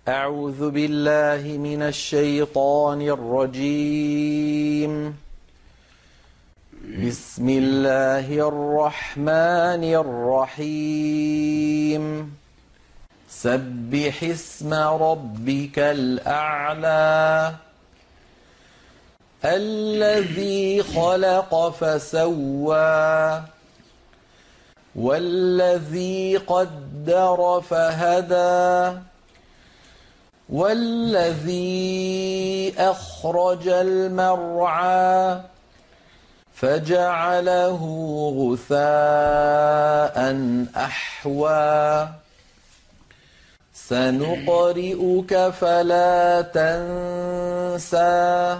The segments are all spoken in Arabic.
أعوذ بالله من الشيطان الرجيم. بسم الله الرحمن الرحيم. سبح اسم ربك الأعلى الذي خلق فسوى والذي قدر فهدى والذي أخرج المرعى فجعله غثاء أحوى سنقرئك فلا تنسى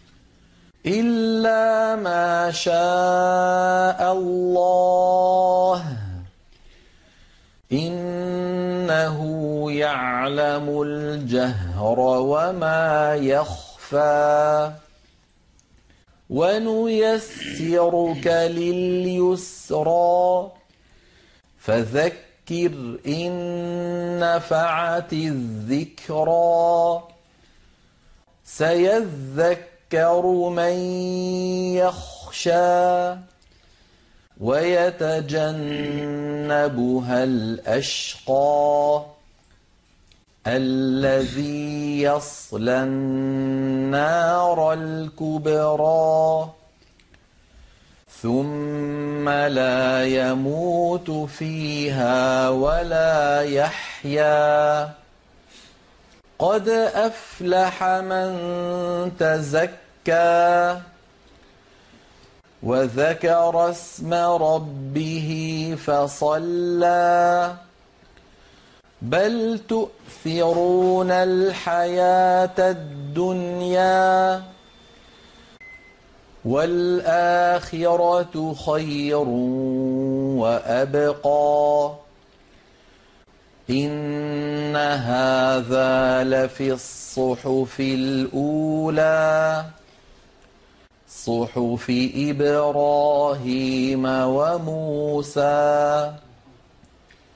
إلا ما شاء الله إنه يعلم الجهر وما يخفى ونيسرك لليسرى فذكر إن نفعت الذكرى سيذكر من يخشى ويتجنبها الأشقى الذي يصلى النار الكبرى ثم لا يموت فيها ولا يحيا قد أفلح من تزكى وذكر اسم ربه فصلى بل تؤثرون الحياة الدنيا والآخرة خير وأبقى إن هذا لفي الصحف الأولى صحف إبراهيم وموسى